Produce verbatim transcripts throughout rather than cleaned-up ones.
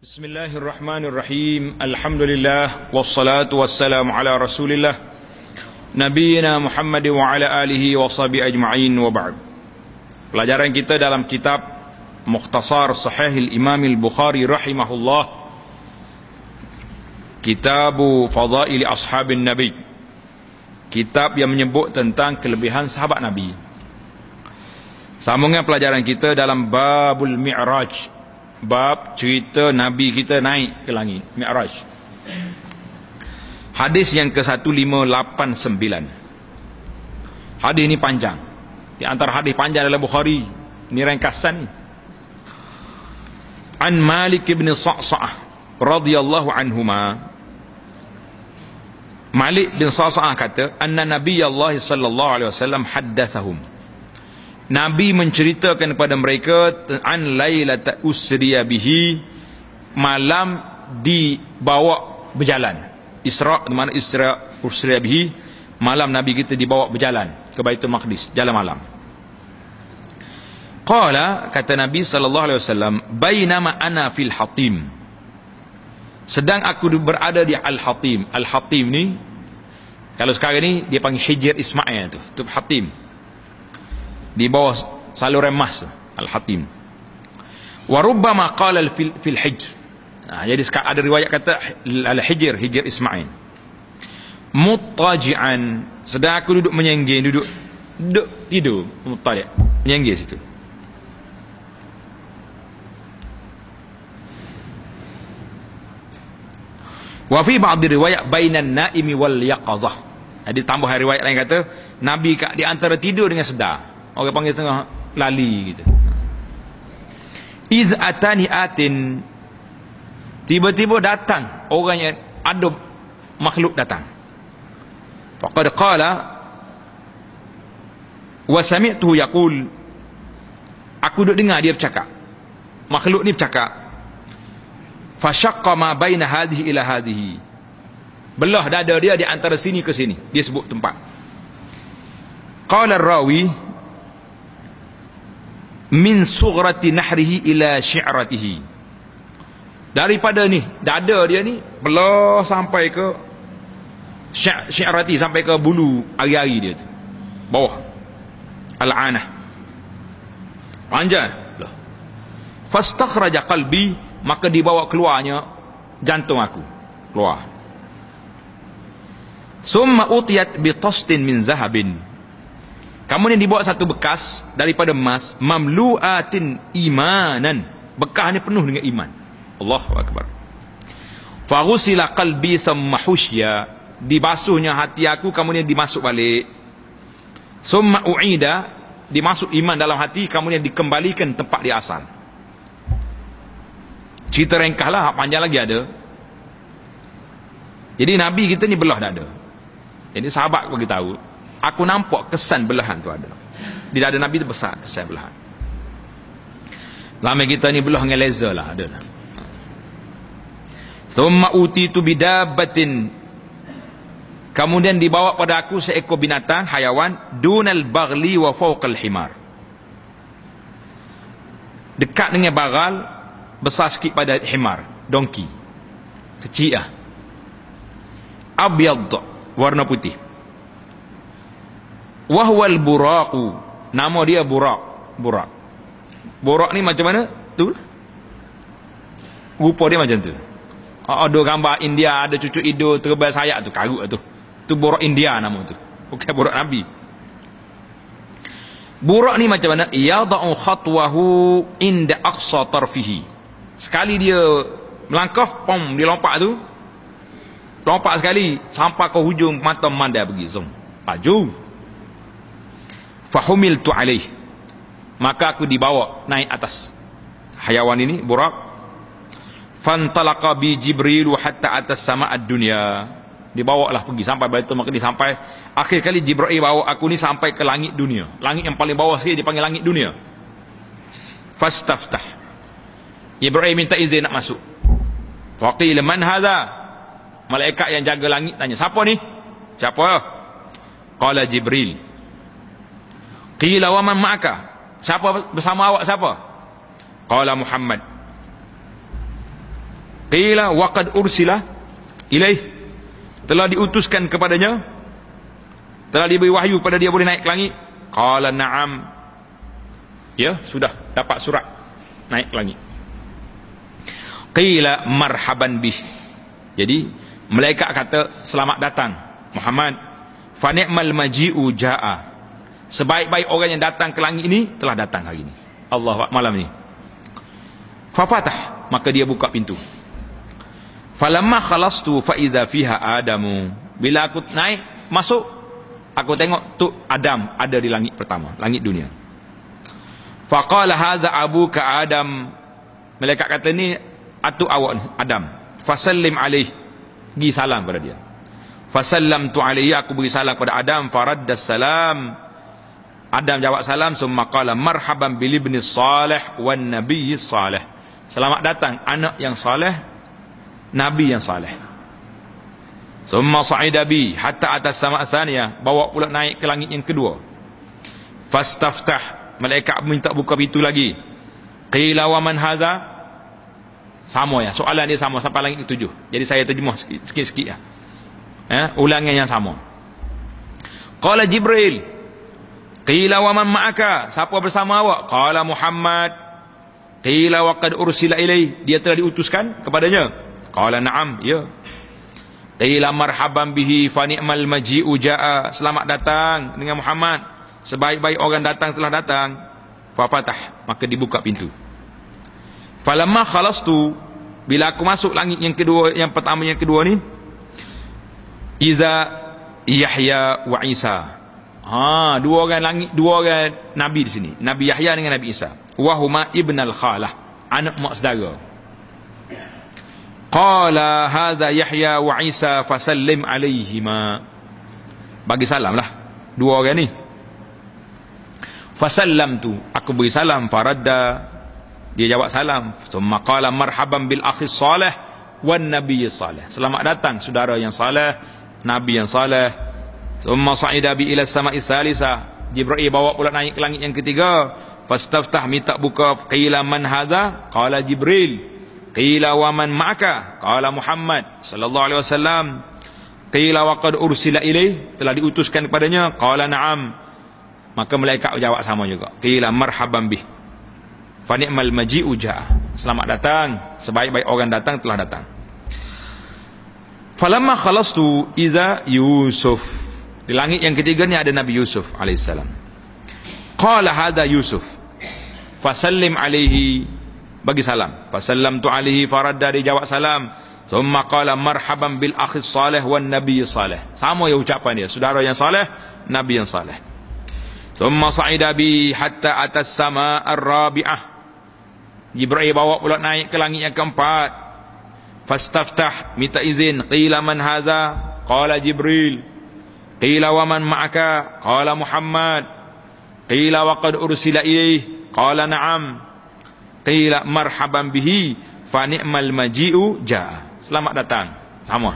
Bismillahirrahmanirrahim. Alhamdulillah wassalatu wassalamu ala Rasulillah Nabiyina Muhammad wa ala alihi wa sahbihi ajma'in wa ba'd. Pelajaran kita dalam kitab Mukhtasar Sahih al-Imam al-Bukhari rahimahullah, Kitabu Fadaili Ashabin Nabi, kitab yang menyebut tentang kelebihan sahabat Nabi. Sambungan pelajaran kita dalam Babul Mi'raj, bab cerita Nabi kita naik ke langit, Mi'raj. Hadis yang ke seratus lima puluh lapan sembilan. Hadis ini panjang. Di antara hadis panjang dalam Bukhari, ini ringkasan ni. An Malik bin Sa'sa'ah radhiyallahu anhuma. Malik bin Sa'sa'ah kata, anna Nabi Allah sallallahu alaihi wasallam haddatsahum. Nabi menceritakan kepada mereka an lailata usriya bihi, malam dibawa berjalan. Isra, di mana Isra usriya bihi, malam Nabi kita dibawa berjalan ke Baitul Maqdis, jalan malam. Qala, kata Nabi sallallahu alaihi wasallam, bainama ana fil Hatim, sedang aku berada di Al-Hatim. Al-Hatim ni kalau sekarang ni dia panggil Hijr Ismail tu, tu Hatim. Di bawah saluran emas, Al-Hatim. Wa rubbama qala fil fil Hijr. Nah, jadi ada riwayat kata Al-Hijr, Hijr Ismail. Muttaji'an, sedang aku duduk menyenggih, duduk duduk tidur, muttaji', menyenggih situ. Wa fi ba'd riwayat bainan naimi wal yaqazah. Ada tambahan riwayat lain kata Nabi kat di antara tidur dengan sedar. Orang panggil setengah lali gitu. Iz atani atin, tiba-tiba datang orang yang ada makhluk datang. Faqad qala wa sami'tuhu yaqul, aku duk dengar dia bercakap. Makhluk ni bercakap. Fashaqqa ma baina hadhihi ila hadhihi, belah dada dia di antara sini ke sini. Dia sebut tempat. Qala ar-rawi min sughrati nahrihi ila syi'ratihi, daripada ni dada dia ni belah sampai ke syi'rati, sampai ke bulu ari-ari dia tu, bawah al-anah, panjang belah. Fastakhraja qalbi, maka dibawa keluarnya jantung aku keluar. Summa utiyat bi tastin min zahabin, kemudian dibawa satu bekas daripada emas, mamlu'atin imanan, bekas ni penuh dengan iman. Allahu akbar. Fa ghusila qalbi thumma husya, dibasuhnya hati aku kemudian dimasuk balik. Summa uida, dimasuk iman dalam hati kemudian dikembalikan tempat dia asal. Cerita ringkaslah, panjang lagi ada. Jadi Nabi kita ni belah dada. Jadi sahabat bagi tahu, aku nampak kesan belahan tu ada. Di dada Nabi tu besar kesan belahan. Lama kita ni belah dengan laser lah ada. Thumma utitu bidabbatin, kemudian dibawa pada aku seekor binatang hayawan, dunal baghli wa fawqal himar, dekat dengan bagal, besar sikit pada himar, donkey. Kecil lah. Abyad, warna putih. Wahwal buraqu, nama dia Buraq. Buraq. Buraq ni macam mana? Tu. Rupa dia macam tu. Ada gambar India, ada cucuk hidung, terbal sayap tu, karut tu. Tu Buraq India nama tu. Bukan Buraq Nabi. Buraq ni macam mana? Yada'u khatwahu inda aqsa tarfihi. Sekali dia melangkah, pom, dia lompat tu. Lompat sekali sampai ke hujung mata memandai pergi. Zoom. Laju. Fahumiltu alaih, maka aku dibawa naik atas hayawan ini, Buraq. Fantalaqa bi Jibril hatta atas sama ad-dunya, dibawalah pergi sampai Baitul Maqdis, sampai akhir kali Jibril bawa aku ni sampai ke langit dunia, langit yang paling bawah sekali dipanggil langit dunia. Fastaftah, Jibril minta izin nak masuk. Faqila man hadha, malaikat yang jaga langit tanya, siapa ni? Siapa? Qala Jibril. Qila wa man ma'aka, siapa bersama awak, siapa? Qala Muhammad. Qila wa qad ursila ilaih, telah diutuskan kepadanya, telah diberi wahyu pada dia boleh naik ke langit. Qala na'am, ya sudah dapat surat naik ke langit. Qila marhaban bih, jadi malaikat kata selamat datang Muhammad. Fa ni'mal maji'u ja'a, sebaik-baik orang yang datang ke langit ini telah datang hari ini, Allah malam ini. Fa fatah, maka dia buka pintu. Falamma khalastu fa iza fiha Adamu, bila aku naik masuk, aku tengok tu Adam ada di langit pertama, langit dunia. Faqala hadza abuka Adam, malaikat kata ni atu awak ni Adam. Fasallim alaih, gi salam pada dia. Fasallamtu alaihi, aku beri salam kepada Adam. Faraddas salam, Adam jawab salam. Summa qala marhaban bil ibni salih wan nabiyyi salih, selamat datang anak yang saleh, nabi yang saleh. Summa sa'ida bi hatta atas sama tsaniyah, bawa pula naik ke langit yang kedua. Fastaftah, malaikat minta buka pintu lagi. Qila wa man hadza, sama ya, soalan dia sama sampai langit ketujuh. Jadi saya terjemah sikit-sikit ya. Eh, ulangan yang sama. Qala Jibril. Qila wa man ma'aka, siapa bersama awak? Qala Muhammad. Qila wa qad ursila ilaih, dia telah diutuskan kepadanya. Qala na'am, ya. Qila marhaban bihi fa ni'mal maji'u ja'a, selamat datang dengan Muhammad, sebaik-baik orang datang telah datang. Fa fatah, maka dibuka pintu. Falamma khalastu, bila aku masuk langit yang kedua, yang pertama yang kedua ni, iza Yahya wa Isa. Ha, dua orang langit, dua orang nabi di sini, Nabi Yahya dengan Nabi Isa. Wa huma ibnal khalah, anak mak saudara. Qala hadza Yahya wa Isa fasallim alaihima, bagi salam lah dua orang ni. Fasallamtu, aku beri salam. Faradda, dia jawab salam. Summa qala marhaban bil akhi salih wan nabiyyi salih, selamat datang saudara yang saleh, nabi yang saleh. Summa sa'ida bi ila sama'i tsalisah, Jibril bawa pula naik ke langit yang ketiga. Fastaftah, minta buka. Qila man hadza, qala Jibril. Qila wa man ma'aka, qala Muhammad sallallahu alaihi wasallam. Qila wa qad ursila ilaih, telah diutuskan kepadanya. Qala na'am, maka malaikat jawab sama juga. Qila marhaban bih fa ni'mal maji'u ja'a, selamat datang, sebaik-baik orang datang telah datang. Falamma khalastu iza Yusuf, di langit yang ketiga ni ada Nabi Yusuf alaihissalam. Qala hadza Yusuf fasallim alaihi, bagi salam. Fasallamtu alaihi faradda, dia jawab salam. Thumma qala marhaban bil akhi salih wan nabiy salih, sama ya ucapan dia, saudara yang saleh, nabi yang saleh. Thumma sa'ida bi hatta atas sama ar-rabi'ah, Jibril bawa pula naik ke langit yang keempat. Fastaftah, minta izin. Qila man hadza, qala Jibril. Qila wa man ma'aka, qala Muhammad. Qila wa qad ursila ilaih, qala na'am. Qila marhaban bihi fa ni'mal maji'u ja'a, selamat datang, sama.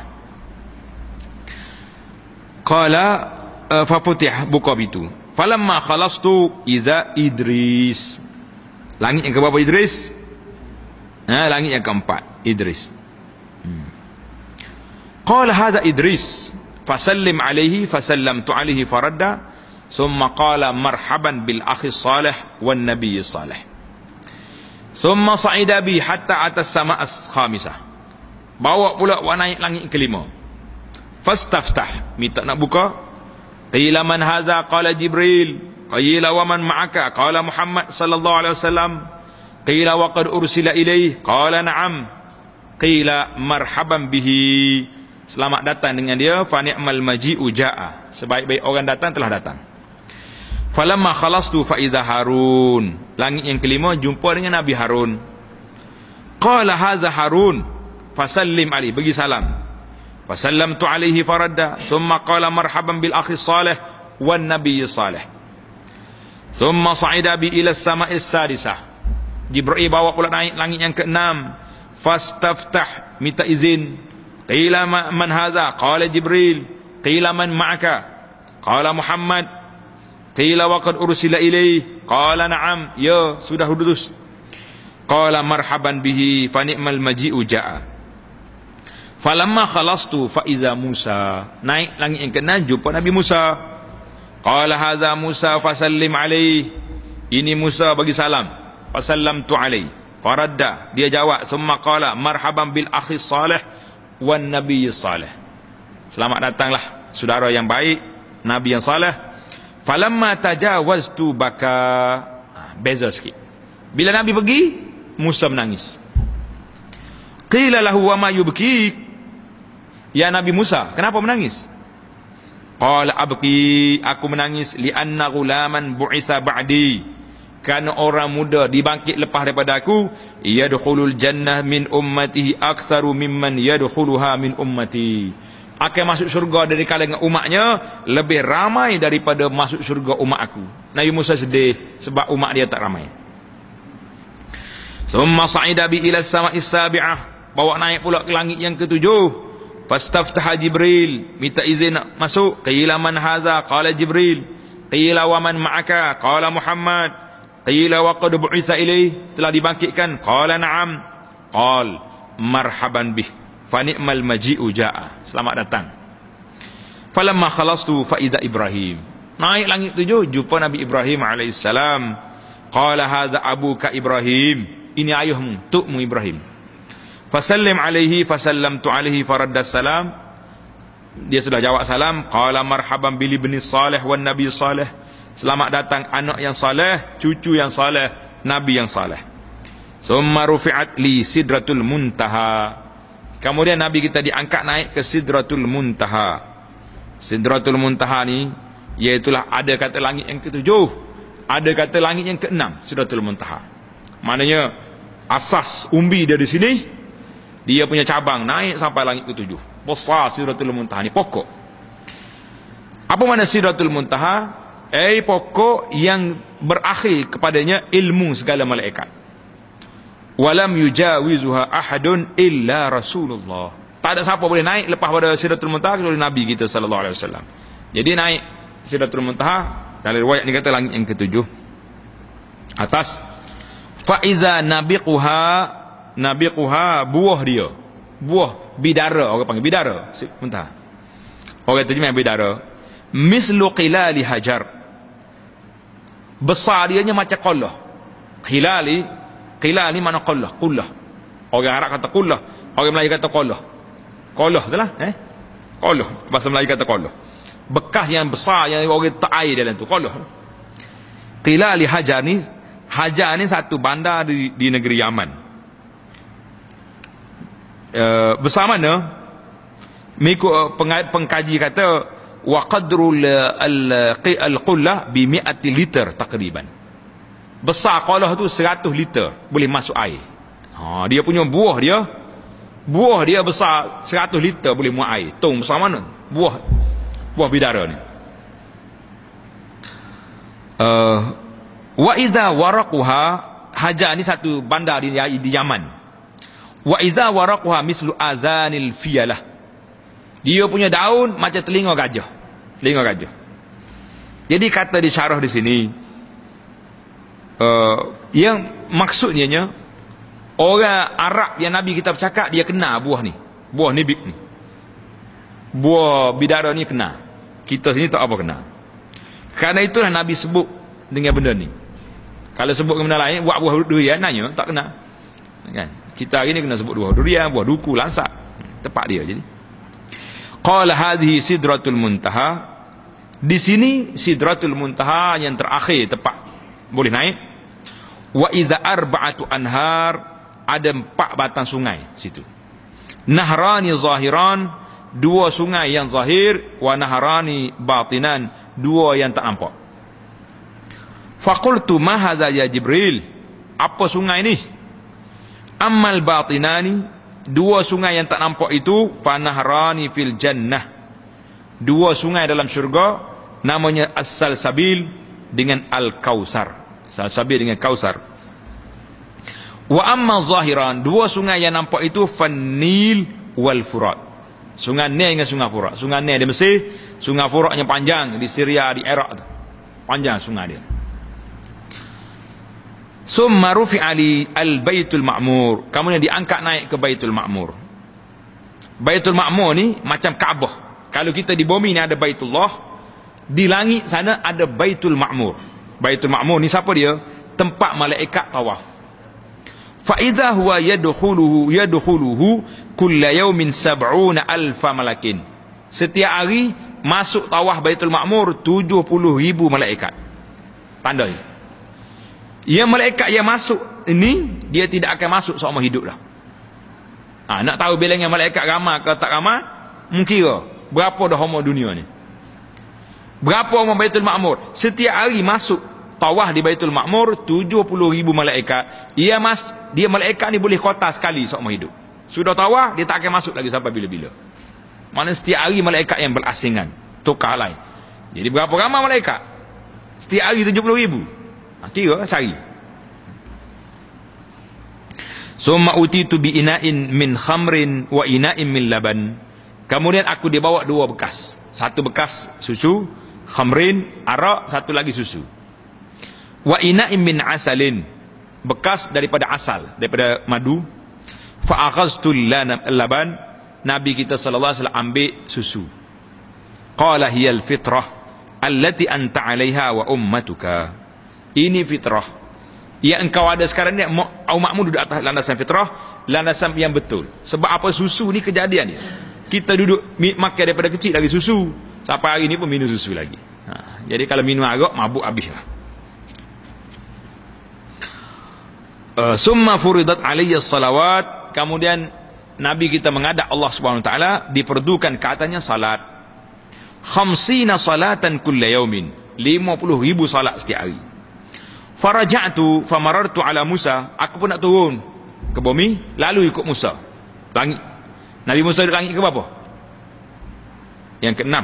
Qala uh, fa futih, buka pintu. Falamma khalastu iza Idris, langit yang keberapa Idris? Ha, langit yang keempat Idris. hmm. Qala hadza Idris fasallim alaihi fasallamtu alaihi faradda. Summa qala marhaban bil akhi salih wan nabiy salih. Summa sa'ida bi hatta atas sama as-khamisah, bawa pula wa naik langit kelima. Fastaftah, minta nak buka. Qila man hadza, qala Jibril. Qila wa man ma'aka, qala Muhammad sallallahu alaihi wasallam. Qila wa qad ursila ilaih, qala na'am. Qila marhaban bihi, selamat datang dengan dia. Fa ni'mal maji'u ja'a, sebaik-baik orang datang telah datang. Falamma khalastu fa idza Harun, langit yang kelima jumpa dengan Nabi Harun. Qala hadza Harun fasallim alaihi, bagi salam. Fasallamtu alaihi faradda. Thumma qala marhaban bil akhi salih wan nabiy salih. Thumma sa'ida bi ila as-sama'i as-sadisah, Jibril bawa pula naik langit yang keenam. Fastaftah, minta izin. Qila man hadza, qala Jibril. Qila man ma'aka, qala Muhammad. Qila wa qad ursila ilaih, qala na'am, ya sudah lulus. Qala marhaban bihi fa ni'mal maji'u ja'a, Falamma khalastu fa iza Musa. Naik langit yang keenam jumpa Nabi Musa. Qala hadza Musa fasallim alaihi. Ini Musa bagi salam. Fasallamtu alaihi. Faradda, dia jawab, summa qala marhaban bil akhi salih wan nabiy salih. Selamat datanglah saudara yang baik, nabi yang saleh. Falamma tajawaztu baka. Beza sikit. Bila Nabi pergi, Musa menangis. Qila lahu wa ma yubki? Ya Nabi Musa, kenapa menangis? Qala abki, aku menangis li'anna ghulaman bu'isa ba'di. Karena orang muda dibangkit lepas daripada aku, yadkhulul jannah min ummatihi aktsaru mimman yadkhuluha min ummati. Akan masuk syurga dari kalangan umatnya lebih ramai daripada masuk syurga umat aku. Nabi Musa sedih sebab umat dia tak ramai. Summa sa'ida bi ila as-sama'is sabi'ah, bawa naik pula ke langit yang ketujuh. Fastaftaha Jibril, minta izin nak masuk. Qila man hadza? Qala Jibril. Qila wa man ma'aka? Qala Muhammad. Qila wa qad bu'isa ilaih, telah dibangkitkan? Qala na'am. Qal marhaban bih, fa ni'mal maji'u ja'a, selamat datang. Falamma khalastu fa idza Ibrahim. Naik langit tujuh jumpa Nabi Ibrahim alaihissalam. Qala hadza abuka Ibrahim, ini ayahmu, tukmu Ibrahim. Fasallim alaihi fasallamtu alaihi faradda salam. Dia sudah jawab salam. Qala marhaban bil ibni salih wan nabi salih. Selamat datang anak yang saleh, cucu yang saleh, nabi yang saleh. Summa rufi'at li sidratul muntaha. Kemudian Nabi kita diangkat naik ke sidratul muntaha. Sidratul muntaha ni iaitulah ada kata langit yang ketujuh, ada kata langit yang keenam, sidratul muntaha. Maknanya asas umbi dari sini, dia punya cabang naik sampai langit ketujuh. Besar sidratul muntaha ni, pokok. Apa makna sidratul muntaha? Eh, pokok yang berakhir kepadanya ilmu segala malaikat. Walam yujawizuha ahadun illa Rasulullah. Tak ada siapa boleh naik lepas pada sidratul muntaha kecuali Nabi kita sallallahu alaihi wasallam. Jadi naik sidratul muntaha, dalam riwayat ni kata langit yang ketujuh. Atas fa iza nabiquha, nabiquha buah dia, buah bidara, orang panggil bidara muntaha. Orang terjemah bidara, mislu qilali hajar, besar dianya macam qallah. Hilali, qilal ni mana qallah, qullah. Orang Arab kata qullah, orang Melayu kata qallah. Qallah betul lah, eh? Qallah, bahasa Melayu kata qallah. Bekas yang besar yang orang tak air dalam tu, qallah. Qilali hajar ni, hajar ni satu bandar di, di negeri Yaman. Uh, besar mana? Mengikut pengkaji kata wa qadrul al-qullah bi mi'ati liter takriban. Besar qalah tu seratus liter boleh masuk air. Ha, dia punya buah dia, buah dia besar seratus liter boleh muat air. Tong besar mana? Buah buah bidara ni. Uh, wa iza waraquha, hajar ni satu bandar di, di Yaman. Wa iza waraquha mislu azanil fiyalah. Dia punya daun macam telinga gajah. Telinga gajah. Jadi kata di syarah di sini, uh, yang maksudnya nya, orang Arab yang Nabi kita bercakap, dia kena buah ni, buah nibik ni, buah bidara ni kena. Kita sini tak apa kena. Karena itulah Nabi sebut dengan benda ni. Kalau sebut dengan benda lain, buat buah durian, nanya tak kena, kan? Kita hari ni kena sebut buah durian, buah duku, lansak, tepat dia. Jadi qala hadhihi sidratul muntaha. Di sini sidratul muntaha yang terakhir tepat boleh naik. Wa iza arba'atu anhar, ada empat batang sungai situ. Nahrani zahiran, dua sungai yang zahir, wa nahrani batinan, dua yang tak nampak. Faqultu ma hadza ya Jibril, apa sungai ni? Ammal batinani, dua sungai yang tak nampak itu, fanahrani fil jannah, dua sungai dalam syurga, namanya as-salsabil dengan al-kausar. Salsabil dengan kausar. Wa amma zahiran, dua sungai yang nampak itu, fan-nil wal furat, sungai Nil dengan sungai Furat. Sungai Nil di Mesir, sungai Furatnya panjang di Syria, di Iraq tu. Panjang sungai dia. Summa rufi'a li al-baitul ma'mur, kemudian diangkat naik ke Baitul Ma'mur. Baitul Ma'mur ni macam Kaabah. Kalau kita di bumi ni ada Baitullah, di langit sana ada Baitul Ma'mur. Baitul Ma'mur ni siapa dia? Tempat malaikat tawaf. Fa idza huwa yadkhuluhu yadkhuluhu kulla yawmin sab'una alfa malakin. Setiap hari masuk tawaf Baitul Ma'mur tujuh puluh ribu malaikat. Tanda ni. Yang malaikat yang masuk ini, dia tidak akan masuk seumur hidup dah. Ha, nak tahu bilangan malaikat ramai ke tak ramai? Mungkira berapa dah umur dunia ni. Berapa umur Baitul Ma'mur? Setiap hari masuk tawaf di Baitul Ma'mur tujuh puluh ribu malaikat. Ia mas, dia malaikat ni boleh kota sekali seumur hidup. Sudah tawaf, dia tak akan masuk lagi sampai bila-bila. Mana setiap hari malaikat yang berasingan, tukar lain. Jadi berapa ramai malaikat? Setiap hari tujuh puluh ribu. Ha, kira cari. Summa utitu bi ina'in min khamrin wa ina'in min laban. Kemudian aku dibawa dua bekas. Satu bekas susu, khamrin, arak, satu lagi susu. Wa ina'in min asalin. Bekas daripada asal, daripada madu. Fa akhaztu laban. Nabi kita sallallahu alaihi wasallam ambil susu. Qala hiyal fitrah allati anta 'alaiha wa ummatuka. Ini fitrah yang engkau ada sekarang ni. Umatmu duduk atas landasan fitrah, landasan yang betul. Sebab apa? Susu ni kejadian dia. Kita duduk makan daripada kecil lagi susu, sampai hari ni pun minum susu lagi. Ha, jadi kalau minum arak, mabuk habislah. Uh, summa furidat alayya salawat. Kemudian Nabi kita menghadap Allah Subhanahu Wa Taala, diperdukan ke atasnya salat. Khamsina salatan kulla yaumin. lima puluh ribu salat setiap hari. Faraja'tu famarartu ala Musa. Aku pun nak turun ke bumi, lalu ikut Musa langit. Nabi Musa di langit ke berapa? Yang keenam.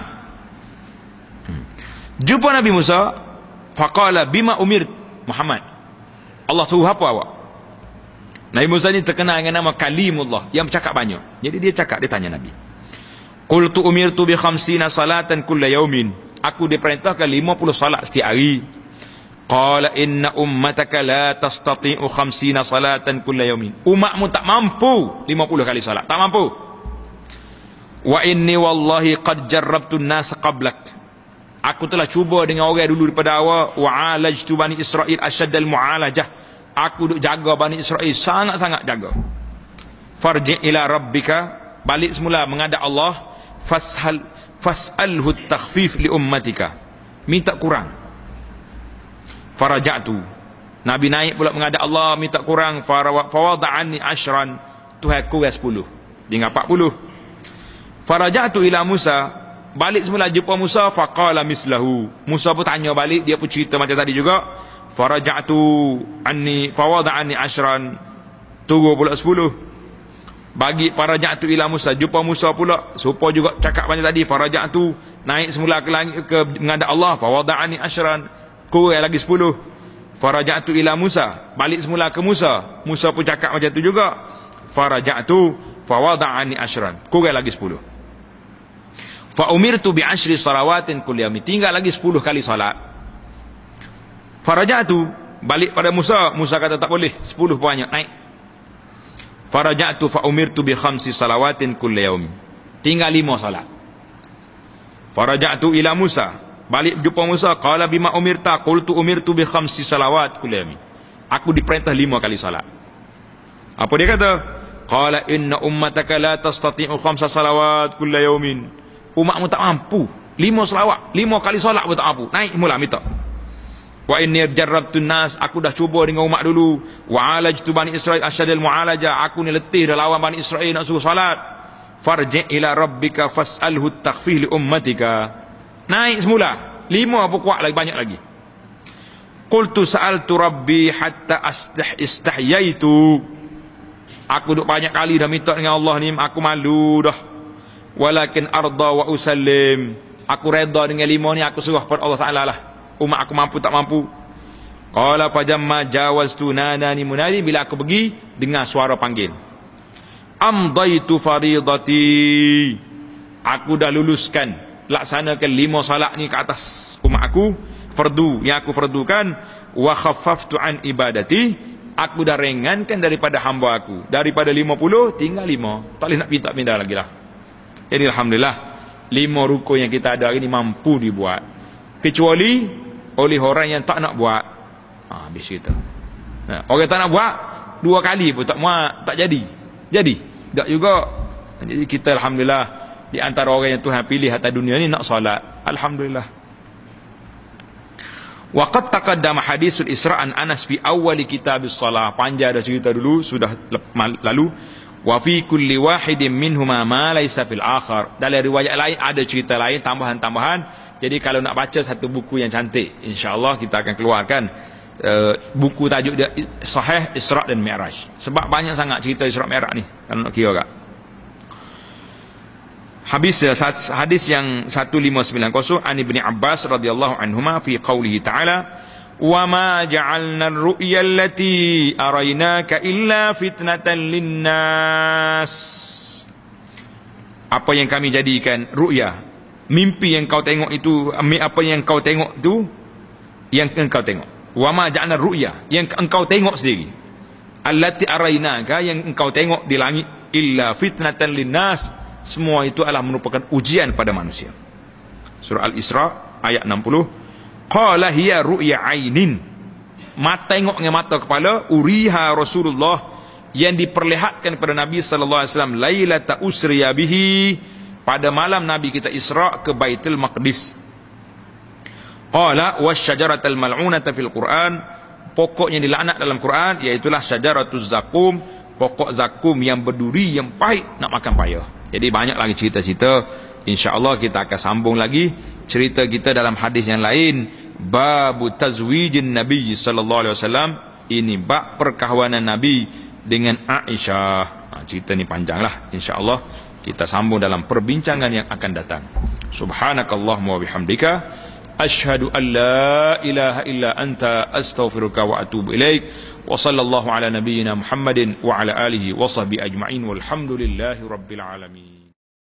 hmm. Jumpa Nabi Musa, faqala bima umir Muhammad. Allah suruh apa awak? Nabi Musa ni terkenal dengan nama Kalimullah, yang bercakap banyak. Jadi dia cakap, dia tanya Nabi. Qultu umirtu bi khamsina salatan kulla yaumin. Aku diperintahkan lima puluh salat setiap hari. Qala inna ummataka la tastati'u khamsina salatan kulla yaumin. Umatmu tak mampu lima puluh kali salat, tak mampu. Wa inni wallahi qad jarrabtu an-nas qablak. Aku telah cuba dengan orang dulu daripada awak. Wa alajtu bani Israil asyaddal mu'alajah. Aku duk jaga Bani Israel, sangat-sangat jaga. Farji' ila rabbika. Balik semula menghadap Allah. Fashal fas'alhu at-takhfif li ummatika. Minta kurang. Faraja'tu. Nabi naik pula menghadap Allah, minta kurang. Fawada'anni ashran. Tuhan kurang sepuluh. Tinggal empat puluh. Faraja'tu ila Musa. Balik semula jumpa Musa. Faqala mislahu. Musa pun tanya balik, dia pun cerita macam tadi juga. Faraja'tu anni fawada'anni ashran. Turun pula sepuluh. Bagi faraja'tu ila Musa, jumpa Musa pula, serupa juga cakap macam tadi. Faraja'tu, naik semula ke langit, ke menghadap Allah. Fawada'anni ashran. Kurang lagi sepuluh. Faraja'tu ila Musa. Balik semula ke Musa. Musa pun cakap macam tu juga. Faraja'tu fawada'ani ashran. Kurang lagi sepuluh. Fa umirtu bi ashri salawatin kulli yawmi. Tinggal lagi sepuluh kali salat. Faraja'tu. Balik pada Musa. Musa kata tak boleh. sepuluh banyak. Naik. Faraja'tu fa umirtu bi khamsi salawatin kulli yawmi. Tinggal lima salat. Faraja'tu ila Musa. Balik jumpa Musa, qala bima umirta, qultu umirtu bi khamsi salawat kulli yawmin. Aku diperintah lima kali salat. Apa dia kata? Qala inna ummataka la tastati'u khamsa salawat kulli yawmin. Umatmu tak mampu lima selawat, lima kali salat pun tak mampu. Naik mula minta. Wa inni jarrabtu nas, aku dah cuba dengan umat dulu. Wa alajtu bani Israil asyadal mu'alaja, aku ni letih dah lawan bani Israil nak suruh salat. Farji' ila rabbika fas'alhu at-takhfif li ummatika. Naik semula. Lima apa kuat lagi, banyak lagi. Qultu sa'altu rabbi hatta astah istahyaitu. Aku duk banyak kali dah minta dengan Allah ni, aku malu dah. Walakin arda wa usallim. Aku redha dengan lima ni, aku serah pada Allah Taala lah. Umat aku mampu tak mampu. Qala fajamma jawaztu nanani munadi. Bila aku pergi, dengar suara panggil. Amdaitu faridati. Aku dah luluskan, laksanakan lima salat ni ke atas umat aku, fardu yang aku fardukan. Wa khaffaftu an ibadati. Aku dah ringankan daripada hamba aku. Daripada lima puluh tinggal lima. Tak boleh nak pinta pindah lagi lah. Jadi alhamdulillah lima rukun yang kita ada hari ni mampu dibuat, kecuali oleh orang yang tak nak buat. Ha, habis kita. Nah, orang tak nak buat dua kali pun tak muat, tak jadi. Jadi tak juga. Jadi kita alhamdulillah di antara orang yang Tuhan pilih atas dunia ni nak solat. Alhamdulillah. Wa qad taqaddama hadisul Isra' an Anas fi awwal kitabis shalah. Panjang dah cerita dulu, sudah lalu. Wa fi kulli wahidin minhuma ma laysa fil akhar. Dalam riwayat lain ada cerita lain, tambahan-tambahan. Jadi kalau nak baca satu buku yang cantik, insya-Allah kita akan keluarkan uh, buku tajuk dia Sahih Isra' dan Mi'raj. Sebab banyak sangat cerita Isra' Mi'raj ni kalau nak kira kat. Habis hadis yang seratus lima puluh sembilan an Ibni Abbas radhiyallahu anhuma fi qaulihi ta'ala wa ma ja'alna ar-ru'ya allati araynaka illa fitnatan lin-nas. Apa yang kami jadikan ru'ya, mimpi yang kau tengok itu, apa yang kau tengok tu yang engkau tengok. Wa ma ja'alna ar-ru'ya, yang engkau tengok sendiri, allati araynaka, yang engkau tengok di langit, illa fitnatan lin-nas, semua itu adalah merupakan ujian pada manusia. Surah Al-Isra ayat enam puluh. Qala hiya ru'ya ainin. Mata tengok dengan mata kepala, uriha Rasulullah, yang diperlihatkan kepada Nabi sallallahu alaihi wasallam lailata usriya bihi, pada malam Nabi kita Isra ke Baitul Maqdis. Qala wasyajaratal mal'unata fil Quran, pokok yang dilaknat dalam Quran iaitulah syajaratuz zakum, pokok zakum yang berduri, yang pahit, nak makan payah. Jadi banyak lagi cerita-cerita, insya-Allah kita akan sambung lagi cerita kita dalam hadis yang lain. Babu tazwijin Nabi sallallahu alaihi wasallam, ini bab perkahwinan Nabi dengan Aisyah. Ha, cerita ni panjanglah, insya-Allah kita sambung dalam perbincangan yang akan datang. Subhanakallahumma wa bihamdika asyhadu an la ilaha illa anta astaghfiruka wa atubu ilaik. Wa sallallahu ala nabiyyina Muhammadin wa ala alihi wa sahbihi ajma'in walhamdulillahi rabbil alamin.